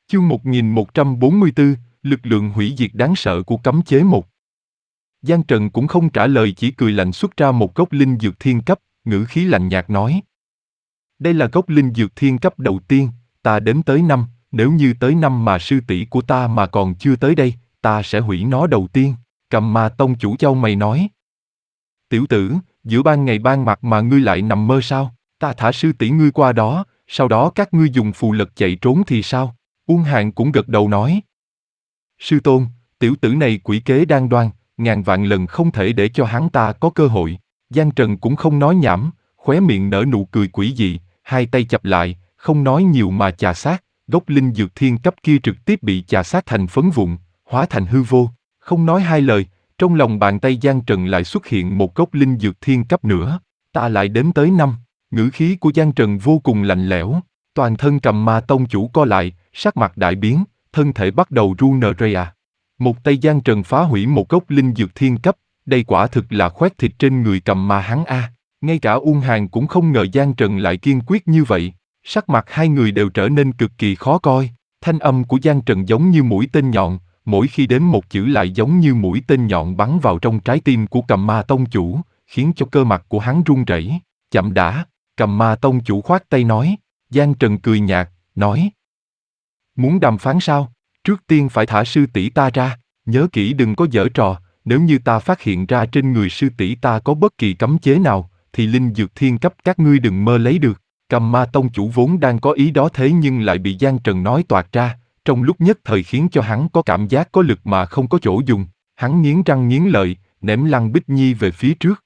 Chương 1144, lực lượng hủy diệt đáng sợ của cấm chế 1. Giang Trần cũng không trả lời, chỉ cười lạnh xuất ra một gốc linh dược thiên cấp, ngữ khí lạnh nhạt nói. Đây là gốc linh dược thiên cấp đầu tiên, ta đếm tới 5, nếu như tới 5 mà sư tỷ của ta mà còn chưa tới đây, ta sẽ hủy nó đầu tiên. Cầm Ma tông chủ chau mày nói. Tiểu tử, giữa ban ngày ban mặt mà ngươi lại nằm mơ sao? Ta thả sư tỷ ngươi qua đó, sau đó các ngươi dùng phù lật chạy trốn thì sao? Uông Hàn cũng gật đầu nói. Sư tôn, tiểu tử này quỷ kế đan đoan, ngàn vạn lần không thể để cho hắn ta có cơ hội. Giang Trần cũng không nói nhảm, khóe miệng nở nụ cười quỷ dị, hai tay chập lại, không nói nhiều mà chà sát, gốc linh dược thiên cấp kia trực tiếp bị chà sát thành phấn vụn, hóa thành hư vô. Không nói hai lời, trong lòng bàn tay Giang Trần lại xuất hiện một gốc linh dược thiên cấp nữa. Ta lại đếm tới 5, ngữ khí của Giang Trần vô cùng lạnh lẽo. Toàn thân Cầm Ma tông chủ co lại, sắc mặt đại biến, thân thể bắt đầu run rẩy. Một tay Giang Trần phá hủy một gốc linh dược thiên cấp, đây quả thực là khoét thịt trên người Cầm Ma hắn a. Ngay cả Uông Hàn cũng không ngờ Giang Trần lại kiên quyết như vậy, sắc mặt hai người đều trở nên cực kỳ khó coi. Thanh âm của Giang Trần giống như mũi tên nhọn, mỗi khi đếm một chữ lại giống như mũi tên nhọn bắn vào trong trái tim của Cầm Ma tông chủ, khiến cho cơ mặt của hắn run rẩy. Chậm đã, Cầm Ma tông chủ khoát tay nói. Giang Trần cười nhạt, nói. Muốn đàm phán sao? Trước tiên phải thả sư tỷ ta ra, nhớ kỹ đừng có giở trò, nếu như ta phát hiện ra trên người sư tỷ ta có bất kỳ cấm chế nào, thì linh dược thiên cấp các ngươi đừng mơ lấy được. Cầm Ma tông chủ vốn đang có ý đó thế nhưng lại bị Giang Trần nói toạc ra, trong lúc nhất thời khiến cho hắn có cảm giác có lực mà không có chỗ dùng. Hắn nghiến răng nghiến lợi, ném Lăng Bích Nhi về phía trước.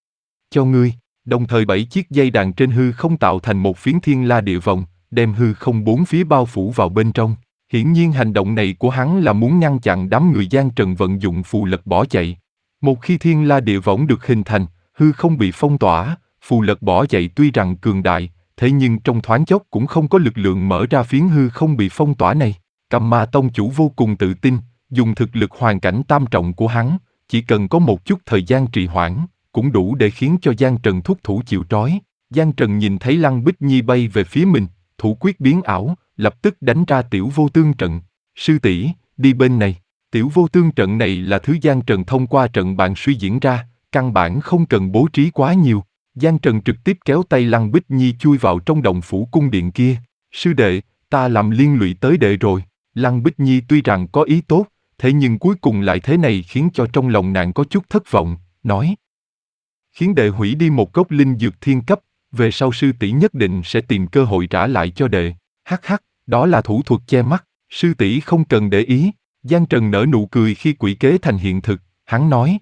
Cho ngươi, đồng thời 7 chiếc dây đàn trên hư không tạo thành một phiến thiên la địa vòng, đem hư không bốn phía bao phủ vào bên trong. Hiển nhiên hành động này của hắn là muốn ngăn chặn đám người Giang Trần vận dụng phù lật bỏ chạy. Một khi thiên la địa võng được hình thành, hư không bị phong tỏa, phù lật bỏ chạy tuy rằng cường đại, thế nhưng trong thoáng chốc cũng không có lực lượng mở ra phiến hư không bị phong tỏa này. Cầm Ma tông chủ vô cùng tự tin, dùng thực lực hoàn cảnh tam trọng của hắn, chỉ cần có một chút thời gian trì hoãn, cũng đủ để khiến cho Giang Trần thúc thủ chịu trói. Giang Trần nhìn thấy Lăng Bích Nhi bay về phía mình, thủ quyết biến ảo, lập tức đánh ra tiểu vô tương trận. Sư tỷ, đi bên này. Tiểu vô tương trận này là thứ Giang Trần thông qua trận bàn suy diễn ra, căn bản không cần bố trí quá nhiều. Giang Trần trực tiếp kéo tay Lăng Bích Nhi chui vào trong động phủ cung điện kia. Sư đệ, ta làm liên lụy tới đệ rồi. Lăng Bích Nhi tuy rằng có ý tốt, thế nhưng cuối cùng lại thế này khiến cho trong lòng nàng có chút thất vọng, nói. Khiến đệ hủy đi một gốc linh dược thiên cấp, về sau sư tỷ nhất định sẽ tìm cơ hội trả lại cho đệ. Hắc hắc, đó là thủ thuật che mắt, sư tỷ không cần để ý. Giang Trần nở nụ cười khi quỷ kế thành hiện thực, hắn nói.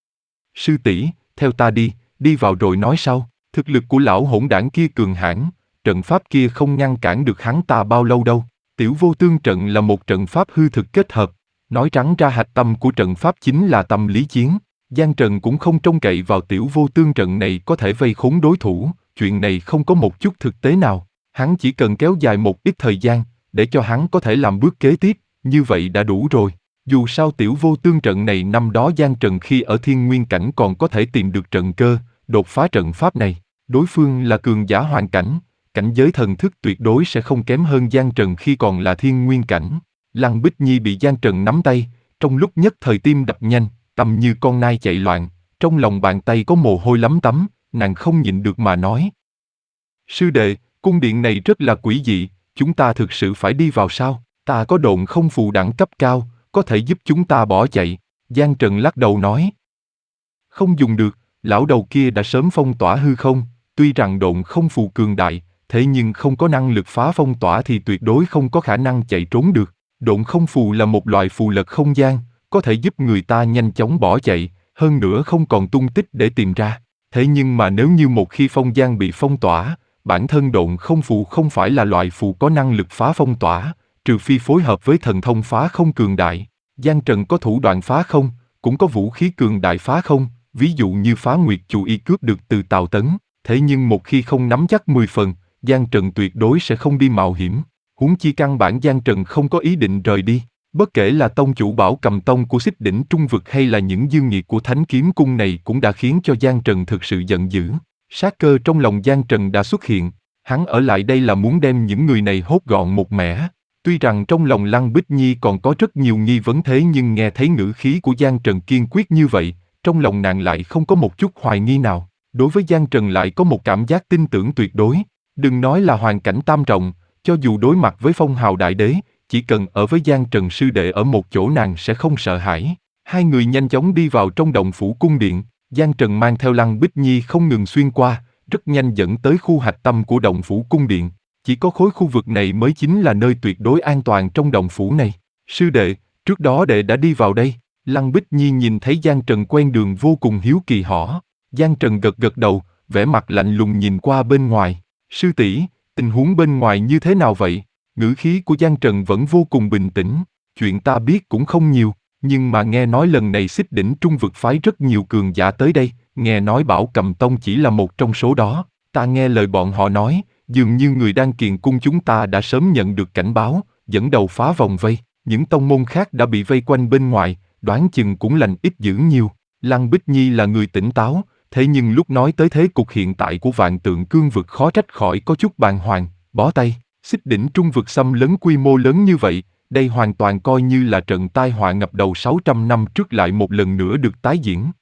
Sư tỷ, theo ta đi vào rồi nói sau. Thực lực của lão hỗn đảng kia cường hãn, trận pháp kia không ngăn cản được hắn ta bao lâu đâu. Tiểu vô tương trận là một trận pháp hư thực kết hợp, nói trắng ra hạch tâm của trận pháp chính là tâm lý chiến. Giang Trần cũng không trông cậy vào tiểu vô tương trận này có thể vây khốn đối thủ, chuyện này không có một chút thực tế nào. Hắn chỉ cần kéo dài một ít thời gian, để cho hắn có thể làm bước kế tiếp, như vậy đã đủ rồi. Dù sao tiểu vô tương trận này năm đó Giang Trần khi ở thiên nguyên cảnh còn có thể tìm được trận cơ, đột phá trận pháp này. Đối phương là cường giả hoàn cảnh, cảnh giới thần thức tuyệt đối sẽ không kém hơn Giang Trần khi còn là thiên nguyên cảnh. Lăng Bích Nhi bị Giang Trần nắm tay, trong lúc nhất thời tim đập nhanh, tâm như con nai chạy loạn, trong lòng bàn tay có mồ hôi lấm tấm, nàng không nhịn được mà nói. Sư đệ, cung điện này rất là quỷ dị, chúng ta thực sự phải đi vào sao? Ta có độn không phù đẳng cấp cao, có thể giúp chúng ta bỏ chạy. Giang Trần lắc đầu nói. Không dùng được, lão đầu kia đã sớm phong tỏa hư không, tuy rằng độn không phù cường đại, thế nhưng không có năng lực phá phong tỏa thì tuyệt đối không có khả năng chạy trốn được. Độn không phù là một loại phù lật không gian, có thể giúp người ta nhanh chóng bỏ chạy, hơn nữa không còn tung tích để tìm ra. Thế nhưng mà nếu như một khi không gian bị phong tỏa, bản thân độn không phù không phải là loại phù có năng lực phá phong tỏa, trừ phi phối hợp với thần thông phá không cường đại. Giang Trần có thủ đoạn phá không, cũng có vũ khí cường đại phá không, ví dụ như phá nguyệt chù y cướp được từ Tào Tấn. Thế nhưng một khi không nắm chắc 10 phần, Giang Trần tuyệt đối sẽ không đi mạo hiểm. Huống chi căn bản Giang Trần không có ý định rời đi. Bất kể là tông chủ Bảo Cầm Tông của Xích Đỉnh Trung Vực hay là những dương nhiệt của Thánh Kiếm Cung này cũng đã khiến cho Giang Trần thực sự giận dữ. Sát cơ trong lòng Giang Trần đã xuất hiện, hắn ở lại đây là muốn đem những người này hốt gọn một mẻ. Tuy rằng trong lòng Lăng Bích Nhi còn có rất nhiều nghi vấn thế nhưng nghe thấy ngữ khí của Giang Trần kiên quyết như vậy, trong lòng nàng lại không có một chút hoài nghi nào. Đối với Giang Trần lại có một cảm giác tin tưởng tuyệt đối. Đừng nói là hoàn cảnh tam trọng, cho dù đối mặt với phong hào đại đế, chỉ cần ở với Giang Trần sư đệ ở một chỗ nàng sẽ không sợ hãi. Hai người nhanh chóng đi vào trong động phủ cung điện, Giang Trần mang theo Lăng Bích Nhi không ngừng xuyên qua, rất nhanh dẫn tới khu hạch tâm của động phủ cung điện. Chỉ có khối khu vực này mới chính là nơi tuyệt đối an toàn trong động phủ này. Sư đệ, trước đó đệ đã đi vào đây. Lăng Bích Nhi nhìn thấy Giang Trần quen đường vô cùng hiếu kỳ hỏi. Giang Trần gật gật đầu, vẻ mặt lạnh lùng nhìn qua bên ngoài. Sư tỷ, tình huống bên ngoài như thế nào vậy? Ngữ khí của Giang Trần vẫn vô cùng bình tĩnh. Chuyện ta biết cũng không nhiều, nhưng mà nghe nói lần này Xích Đỉnh Trung vực phái rất nhiều cường giả tới đây, nghe nói Bảo Cầm Tông chỉ là một trong số đó. Ta nghe lời bọn họ nói, dường như người đang kiền cung chúng ta đã sớm nhận được cảnh báo, dẫn đầu phá vòng vây, những tông môn khác đã bị vây quanh bên ngoài, đoán chừng cũng lành ít dữ nhiều. Lăng Bích Nhi là người tỉnh táo, thế nhưng lúc nói tới thế cục hiện tại của Vạn Tượng Cương vực khó trách khỏi có chút bàng hoàng, bó tay. Xích Đỉnh Trung vực xâm lấn quy mô lớn như vậy, đây hoàn toàn coi như là trận tai họa ngập đầu 600 năm trước lại một lần nữa được tái diễn.